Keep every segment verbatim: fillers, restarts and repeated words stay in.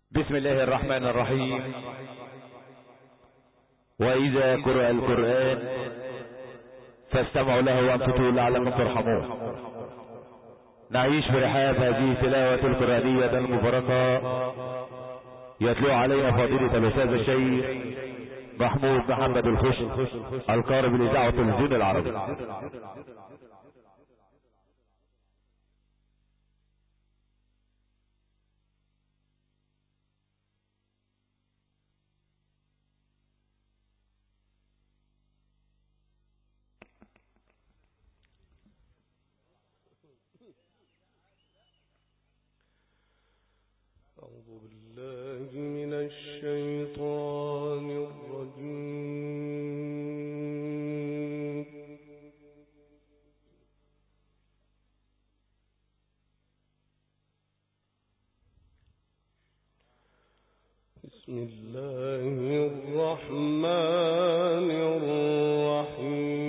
بسم الله الرحمن الرحيم. وإذا قرأ القرآن فاستمعوا له وأنصتوا لعلكم ترحمون. نعيش في رحاب هذه التلاوة القرآنية المباركة، يتلو علينا فضيلة الأستاذ الشيخ محمود محمد الخش القارئ بالإذاعة والتلفزيون العربي. أعوذ بالله من الشيطان الرجيم. بسم الله الرحمن الرحيم.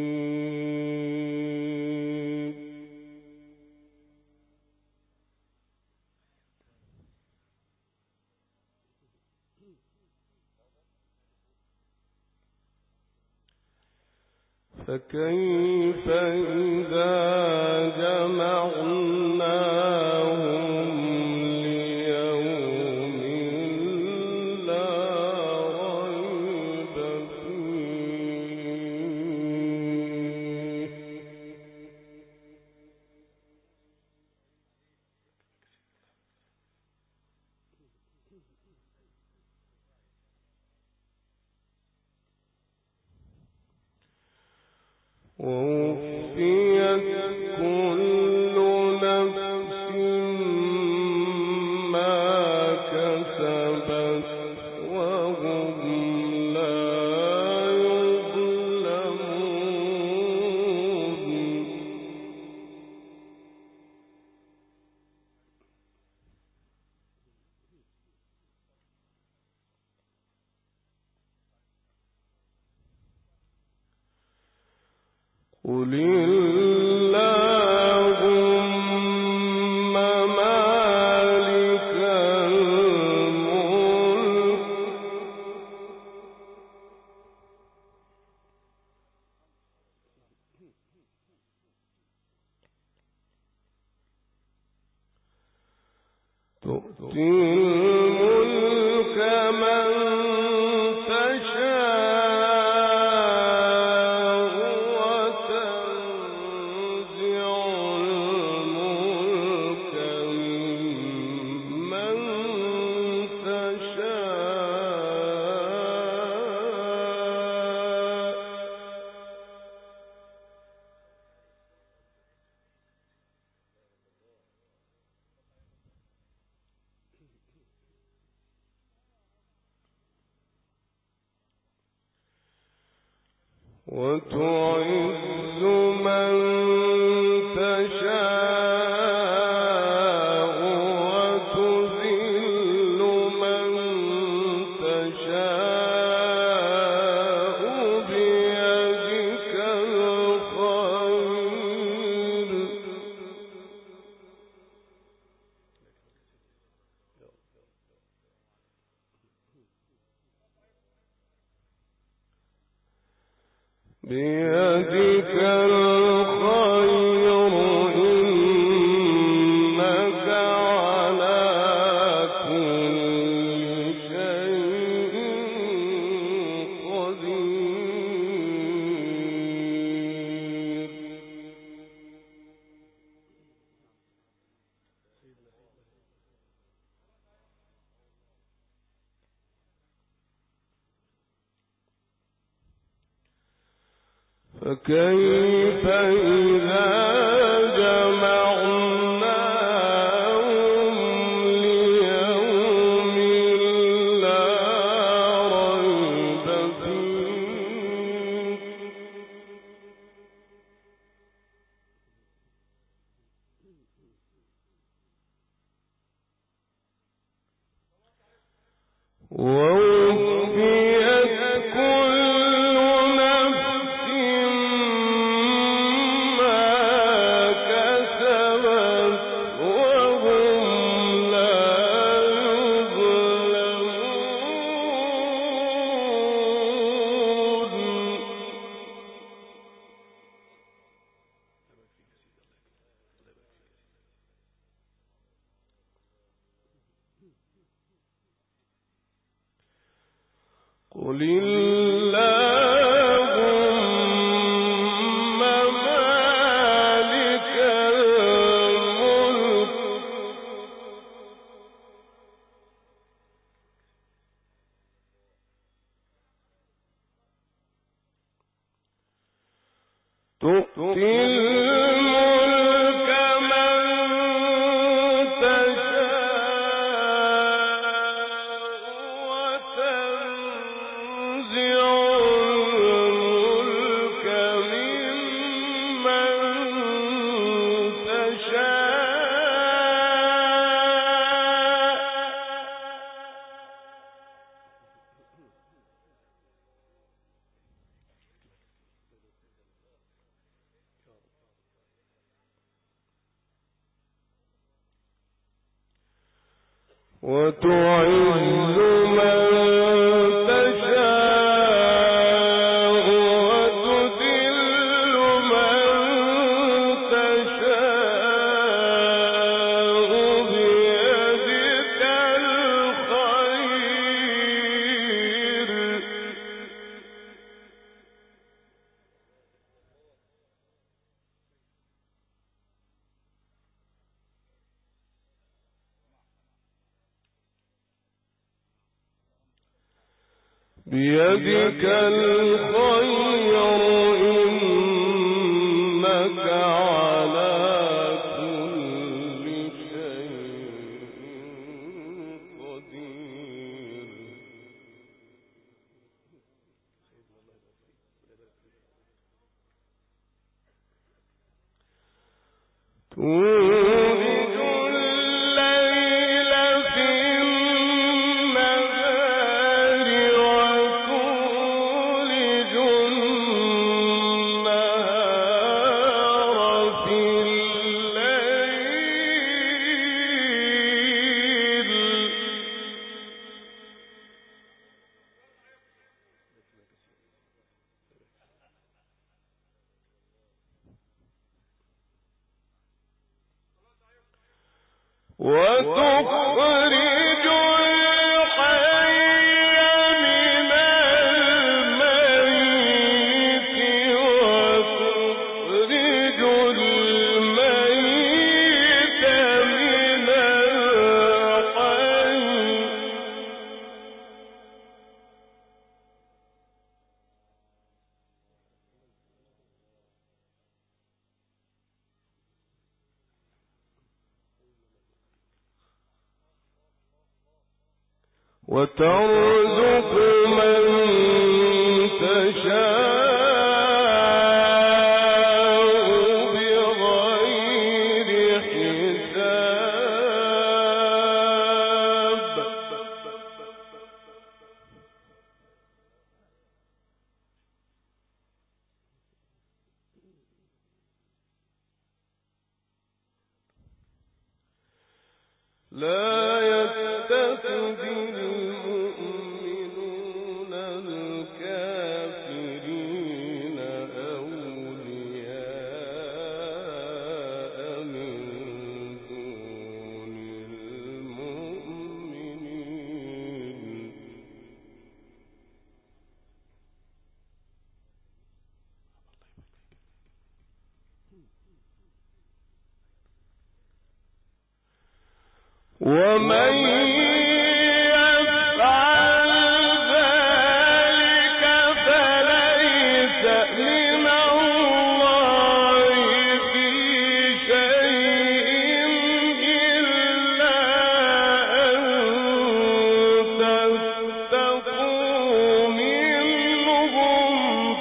فكيف إذا جمعناهم ليوم لا ريب فيه. ووفيت كل نفس ما كسبت وهم لا يظلمون. قل اللهم مالك الملك تؤتي الملك من تشاء وتنزع الملك ممن تشاء وتعز من تشاء وتذل من تشاء بيدك الخير. بيدك الخير إنك على كل شيء قدير. فكيف إذا جمعناهم ليوم لا ريب فيه. ووفيت كل نفس ما كسبت وهم لا يظلمون. قل اللهم مالك الملك تؤتي الملك من تشاء وتنزع الملك ممن تشاء وتعز من تشاء وتذل من تشاء بيدك الخير بيدك الخير إنك على كل شيء قدير تولج الليل في النهار وتولج النهار في الليل وتخرج الحي من الميت وتخرج الميت من الحي وترزق من تشاء بغير حساب لا يتخذ المؤمنون الكافرين أولياء من دون المؤمنين ومن يفعل ذلك فليس من الله في شيء إلا أن تتقوا منهم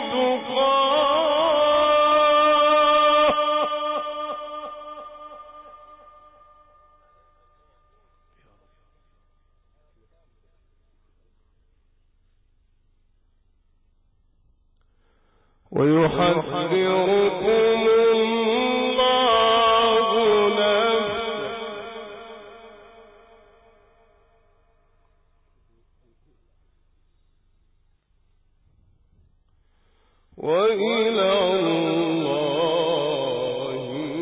تقاه ويحذركم الله نفسه وإلى الله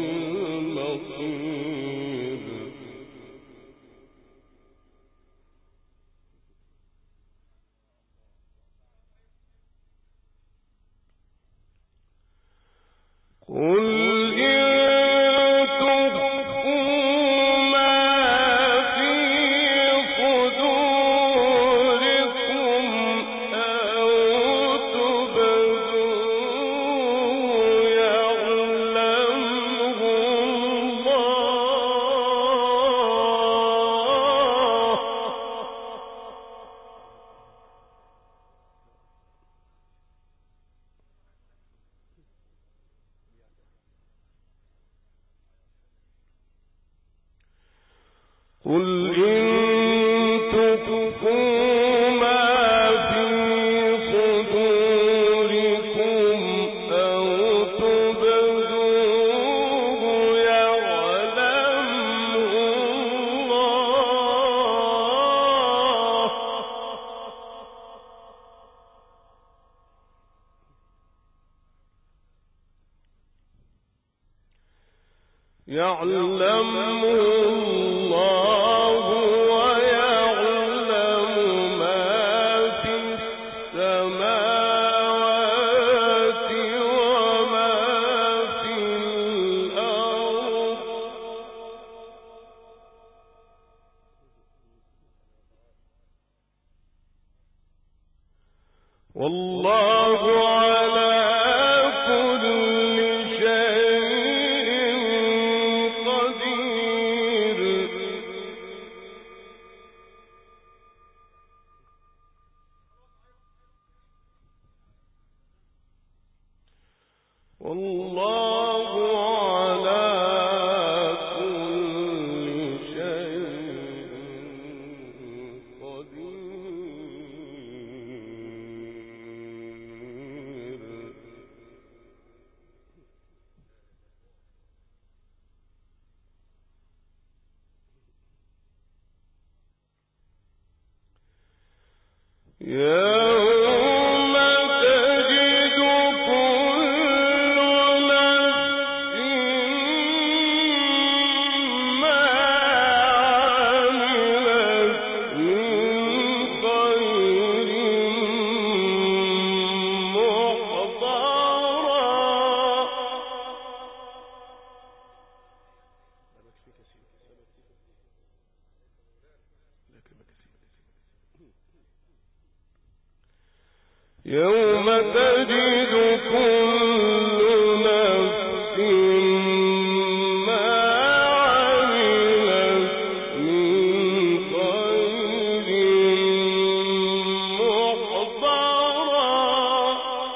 المصير يعلمه الله ويعلم ما في السماوات وما في الأرض والله على كل والله على كل شيء قدير. يوم تجد كل نفس ما عملت من خير محضرا يوم تجد كل نفس ما عملت من خير محضرا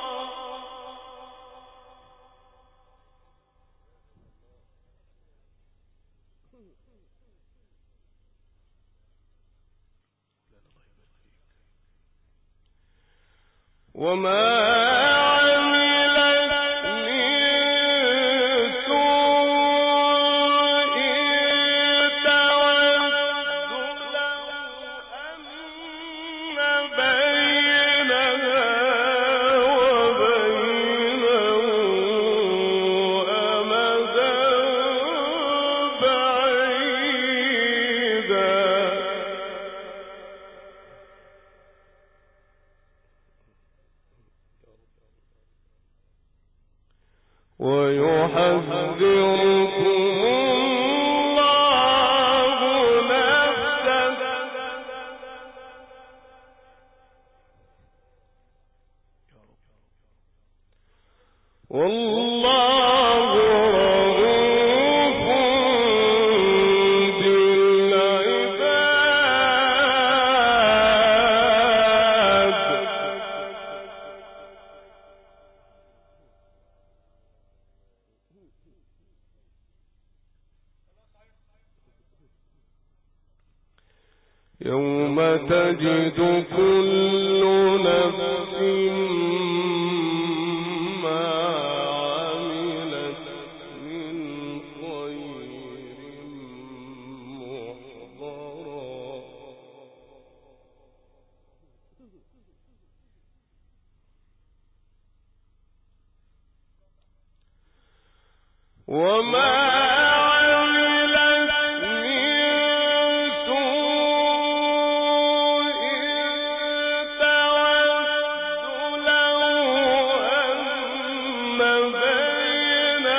وما عملت من سوء تود لو أن بينها وبينه أمدا بعيدا ويحذركم الله نفسه والله رؤوف بالعباد. يوم تجد كل نفس ما عملت من خير محضرا وما بين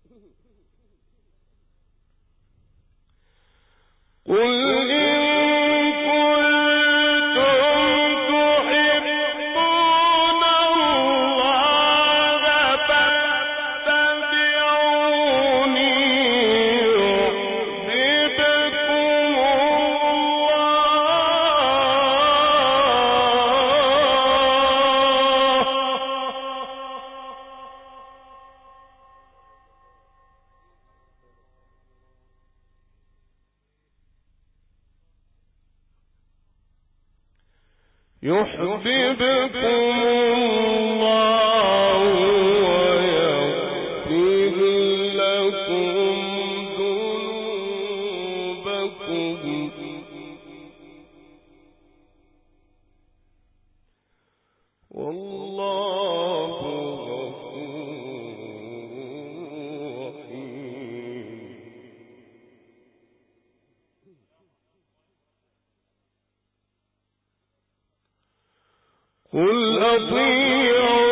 قل أطيعوا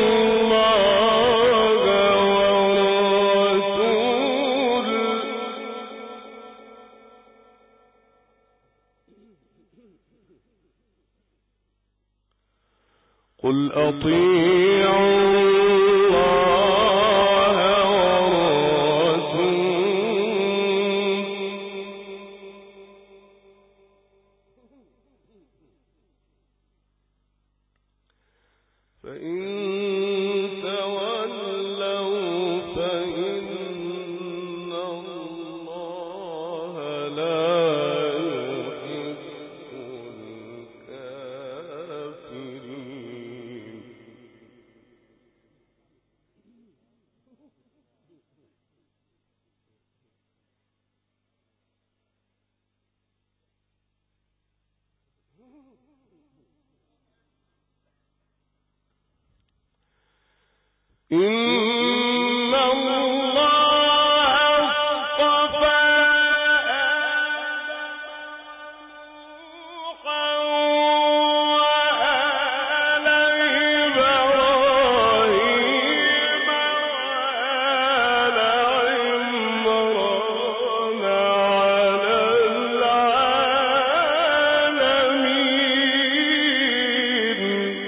الله والرسول قل أطيعوا الله والرسول فإن تولوا فإن الله لا يحب الكافرين إن الله اصطفى نوحا وآل إبراهيم وآل عمران على العالمين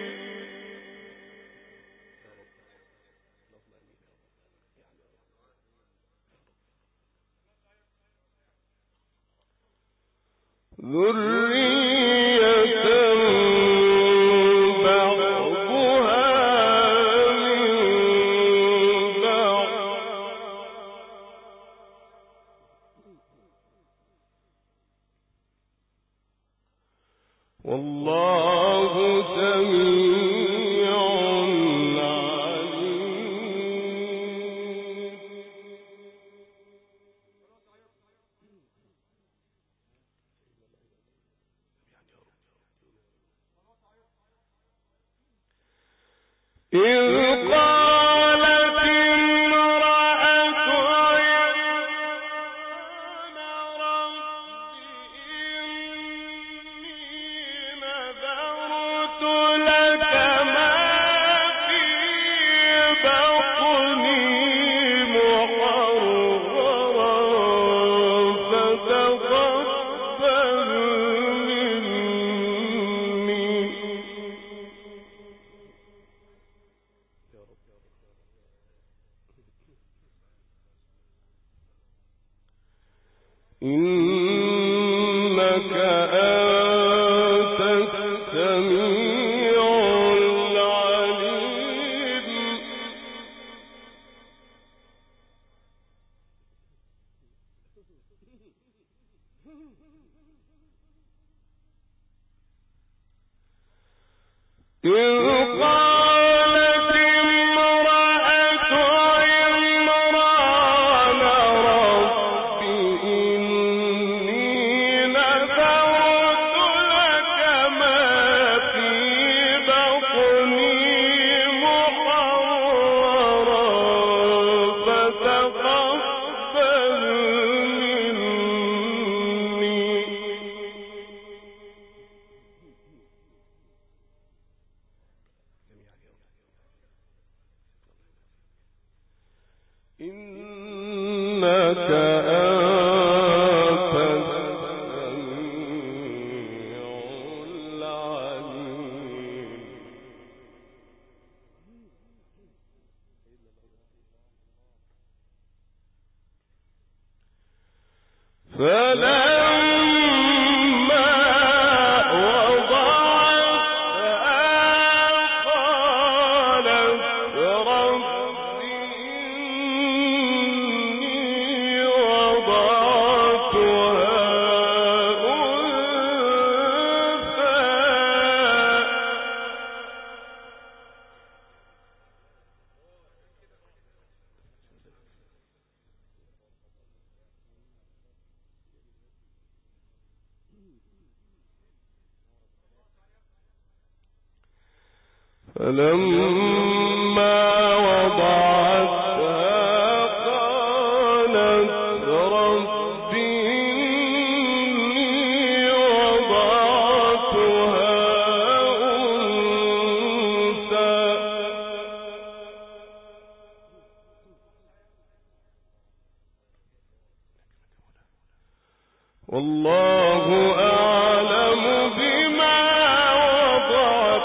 ذرية بعضها من بعض والله سميع عليم إذ قالت امرأة عمران رب إني نذرت لك ما في بطني محررا فتقبل مني إنك أنت السميع العليم إذ قالت امرأة عمران رب إني نذرت لك ما في بطني محررا فتقبل مني فلما وضعتها قالت رب إني وضعتها أنثى والله أعلم بما وضعت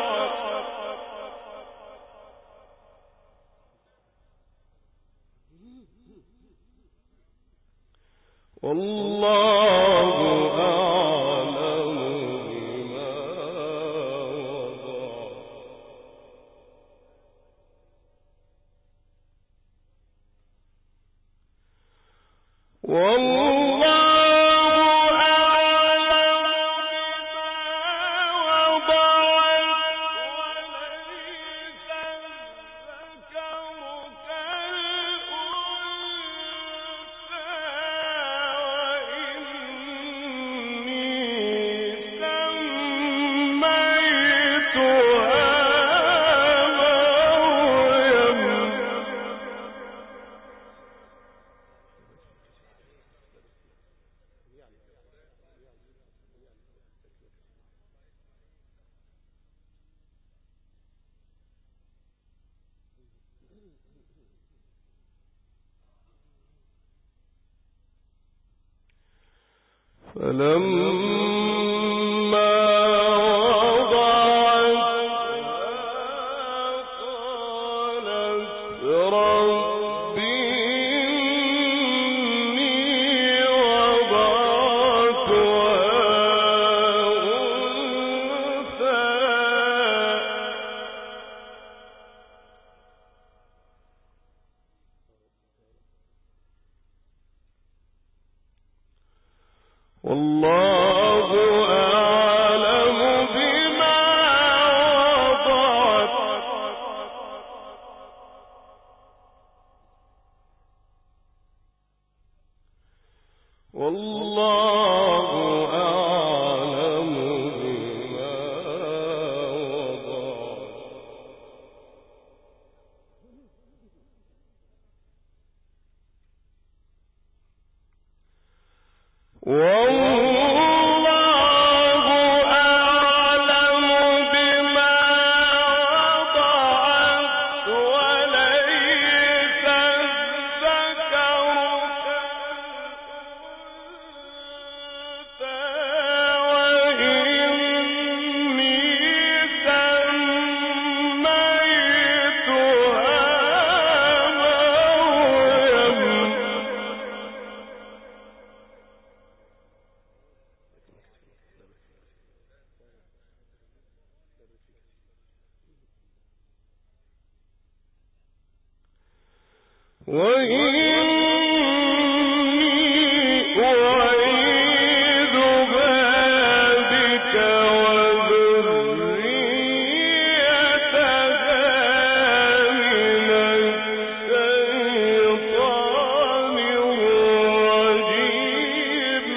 والله أعلم بما وضعت والله فلما وضعتها قالت رب إني وضعتها أنثى والله أعلم بما وضعت والله أعلم بما وضعت والله أعلم بما وضعت وليس الذكر كالأنثى وإني سميتها مريم وإني أعيذها بك وذريتها من الشيطان الرجيم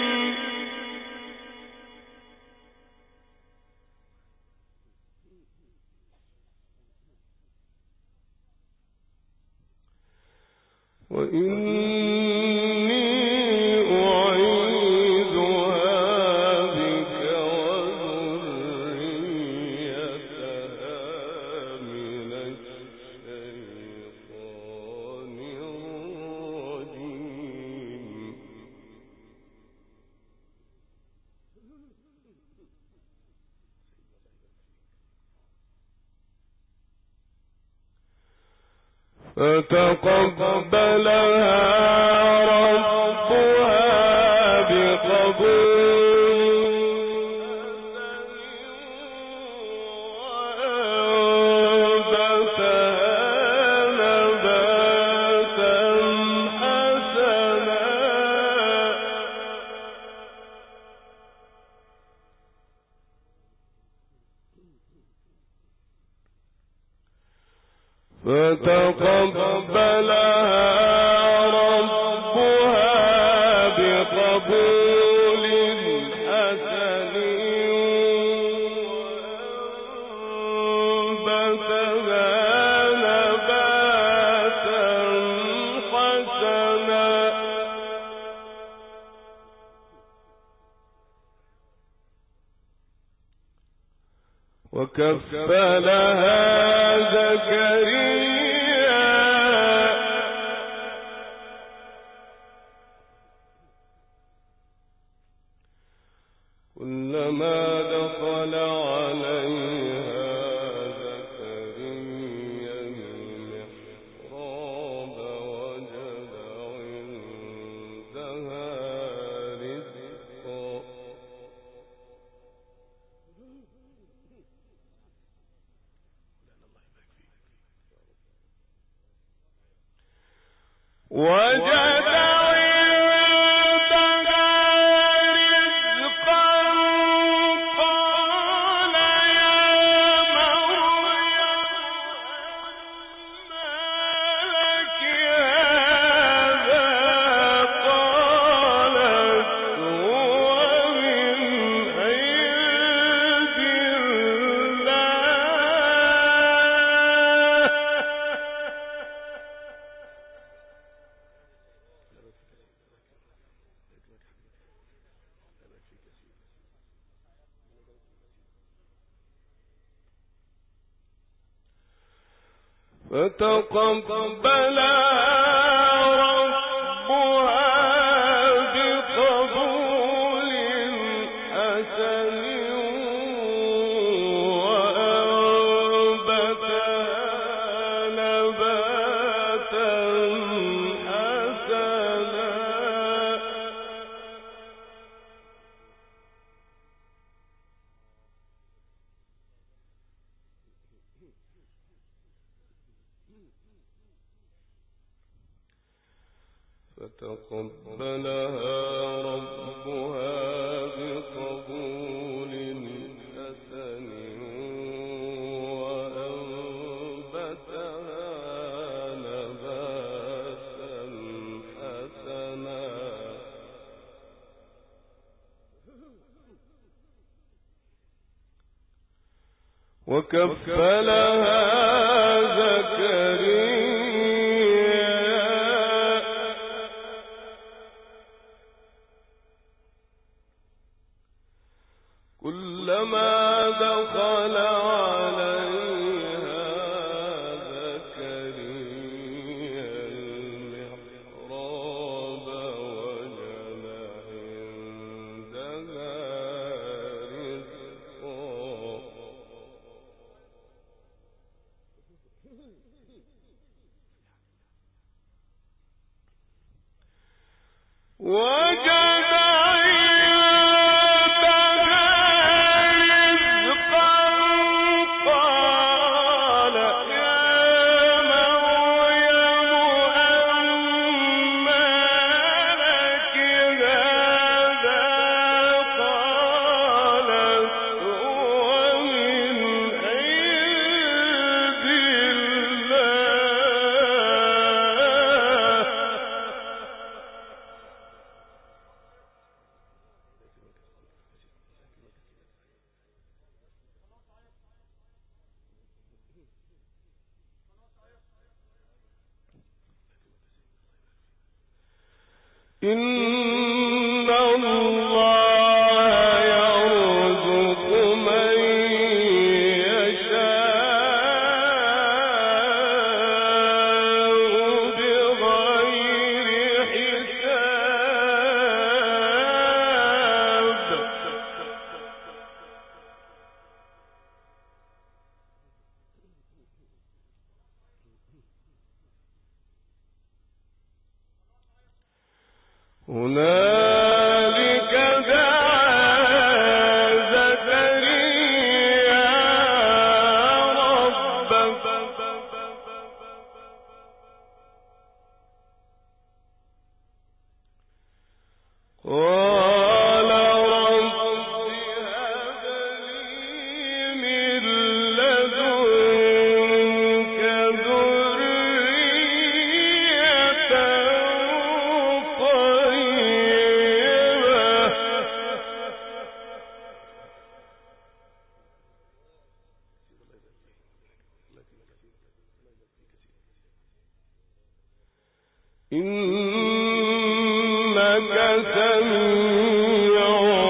وإني أعيذها بك وذريتها من الشيطان الرجيم فتقبلها ربها بقبول فتقبلها ربها بقبول حسن وأنبتها نباتا حسنا وكفلها زكريا كلما دخل عليها زكريا المحراب وجد عندها رزقا وجد فتقبلها ربها بقبول حسن وأنبتها نباتا حسنا فتقبلها ربها بقبول حسن وأنبتها نباتا حسنا وكفلها زكريا كلما دخل عليها زكريا المحراب وجد عندها رزقا وجد إن الله يرزق من يشاء بغير حساب هنالك دعا زكريا ربه قال رب هب لي من لدنك ذرية إنك سميع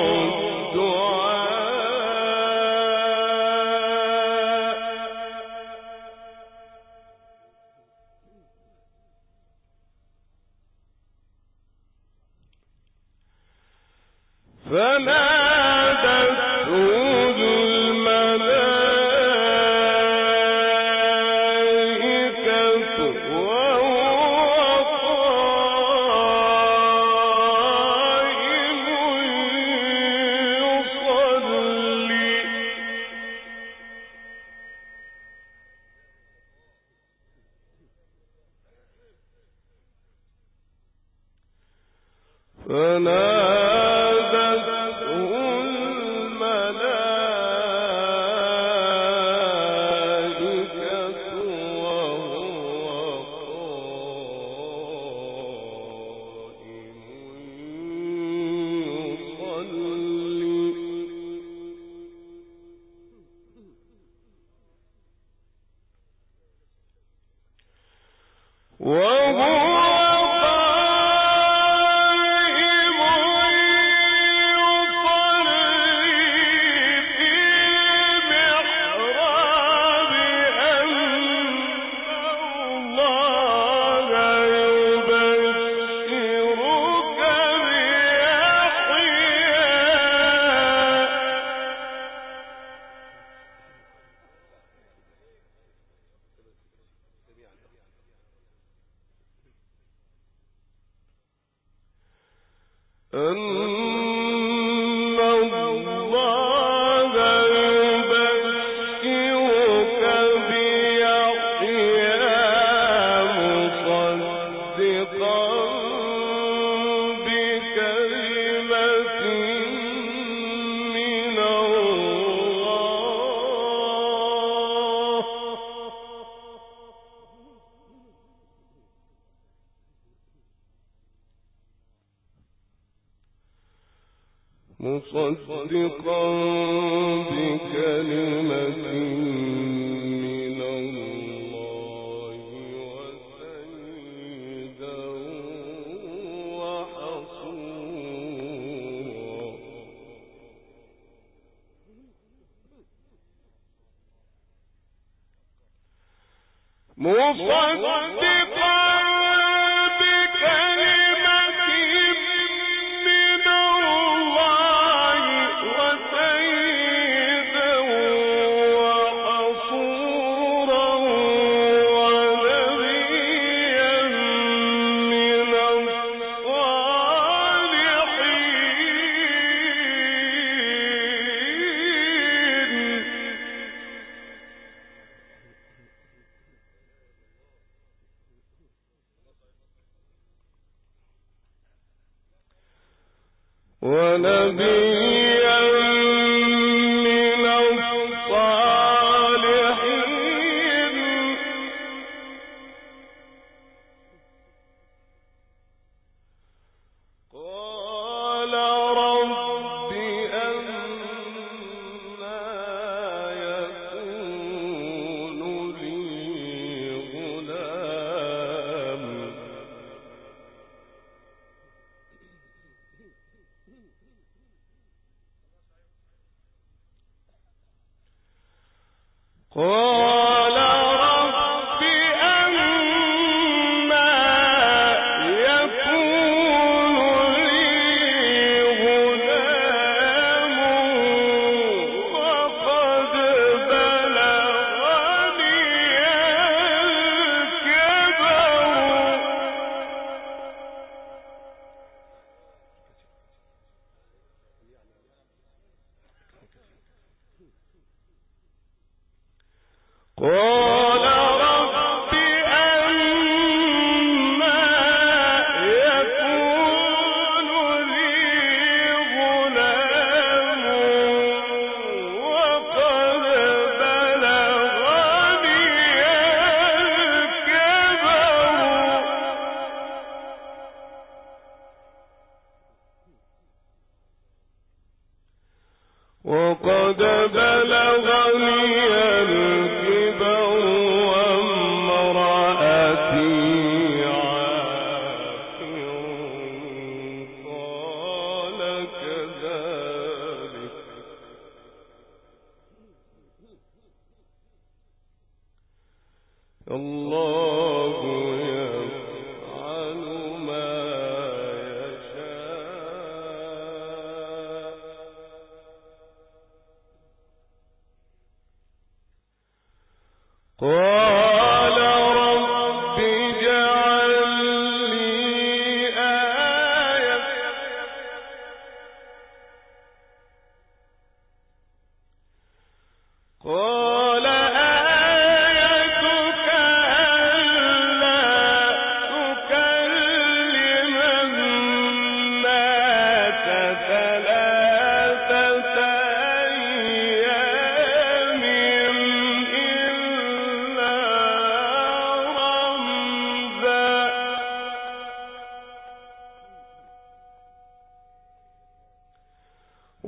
الدعاء. فنادته الملائكة وهو قائم يصلي فنادته الملائكة وهو قائم يصلي وهو أن الله يبشرك بيحيى مصدقا بكلمة من الله مصدقا بكلمة من الله وسيدا وحصورا. مصدقا بكلمة من الله وسيدا وحصورا ونبيا من الصالحين. ونبيا من الصالحين. قال رب أنى يكون لي غلام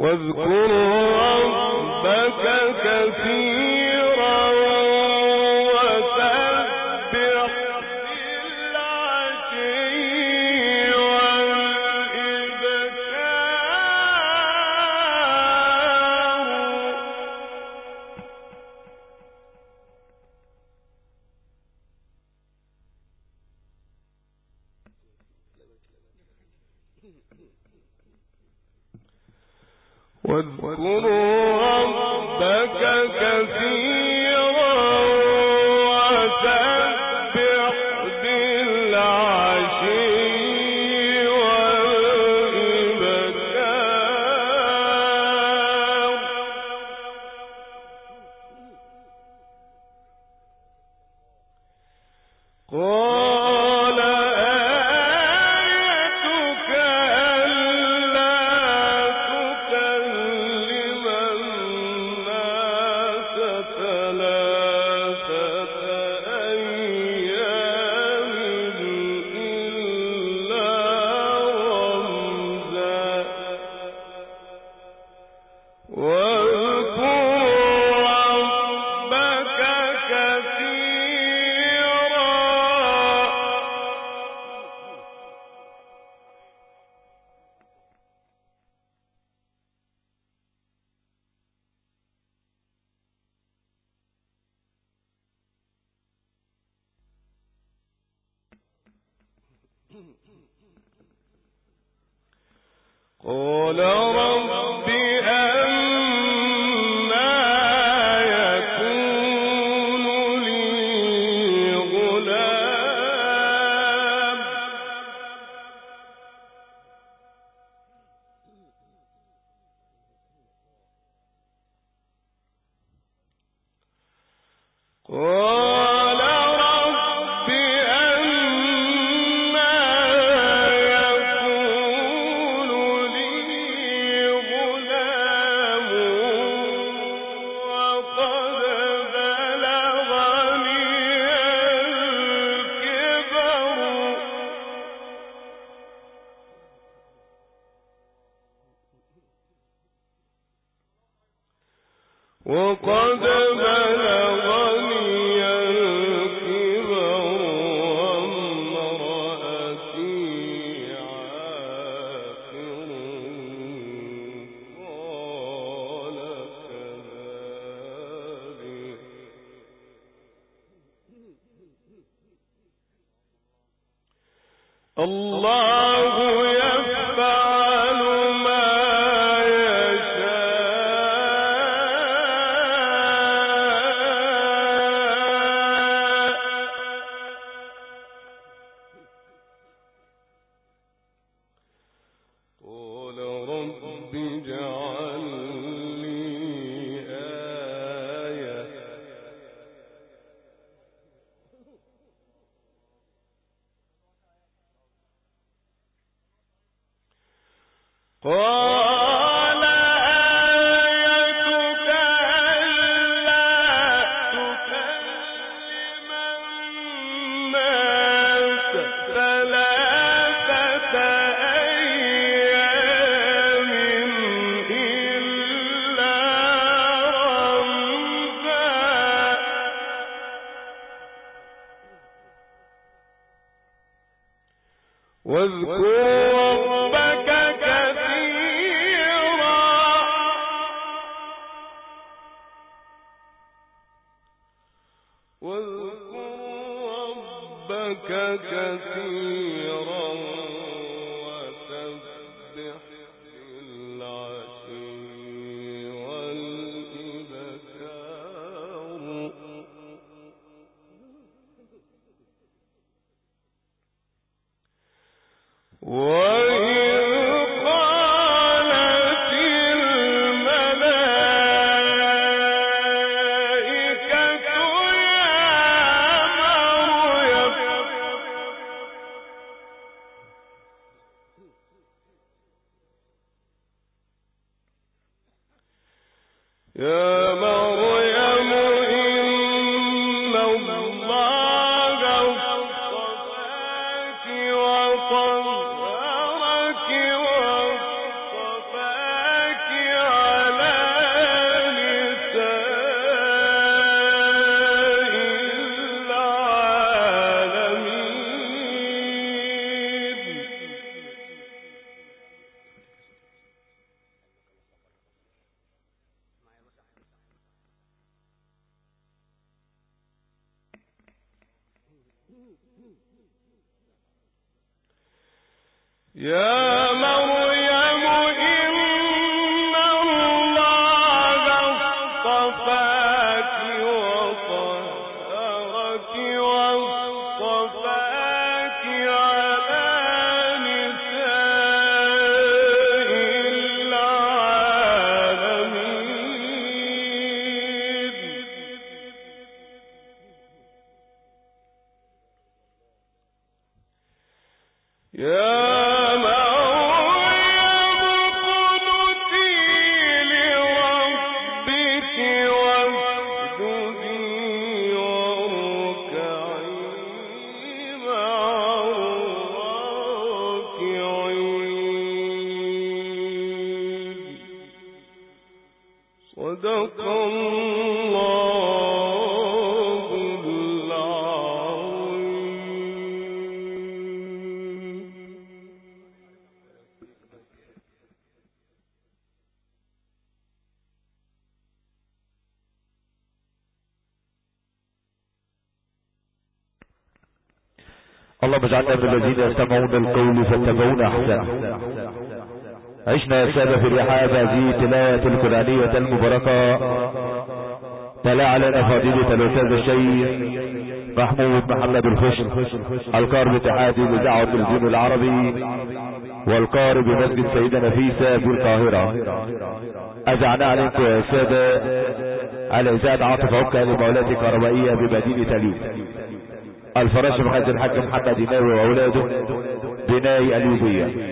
واذكر ربك كثيرا وسبح بالعشي والإبكار. واذكر ربك كثيرا وسبح بالعشي والإبكار. قال آيتك ألا تكلم الناس ثلاثة أيام إلا رمزا. واذكر ربك كثيرا. قال رب أنا يكون لي غلام قال رب أنا يكون لي غلام وقد بلغني الكبر وقد بلغني الكبر وامرأتي عاقر. قال كذلك الله يفعل ما قال رب اجعل لي آية قال آيتك ألا تكلم الناس ثلاثة أيام إلا رمزا. واذكر ربك كثيرا واذكر ربك كثيرا وسبح بالعشي والإبكار. وإذ قالت الملائكة يا مريم إن الله اصطفاك وطهرك واصطفاك يا مريم إن الله اصطفاك وطهرك واصطفاك على نساء العالمين. يا صدق الله العظيم. اللهم اجعلنا من الذين يستمعون القول فاتبعون احسنه. عشنا يا سادة في رحاب هذه التلاوة القرآنية المباركة. تلا علينا فضيلة الأستاذ الشيخ محمود محمد الخشن، القارئ باتحادي لدعوة الدين العربي والقارئ بمسجد سيدة نفيسة في القاهرة. أزعنا عليكم يا سادة على إذاعة عاطف عكا لمولات كهربائية بمدينة تليل. الفراش مخزن الحاج محمد ناوي وأولاده بناي اليوبية.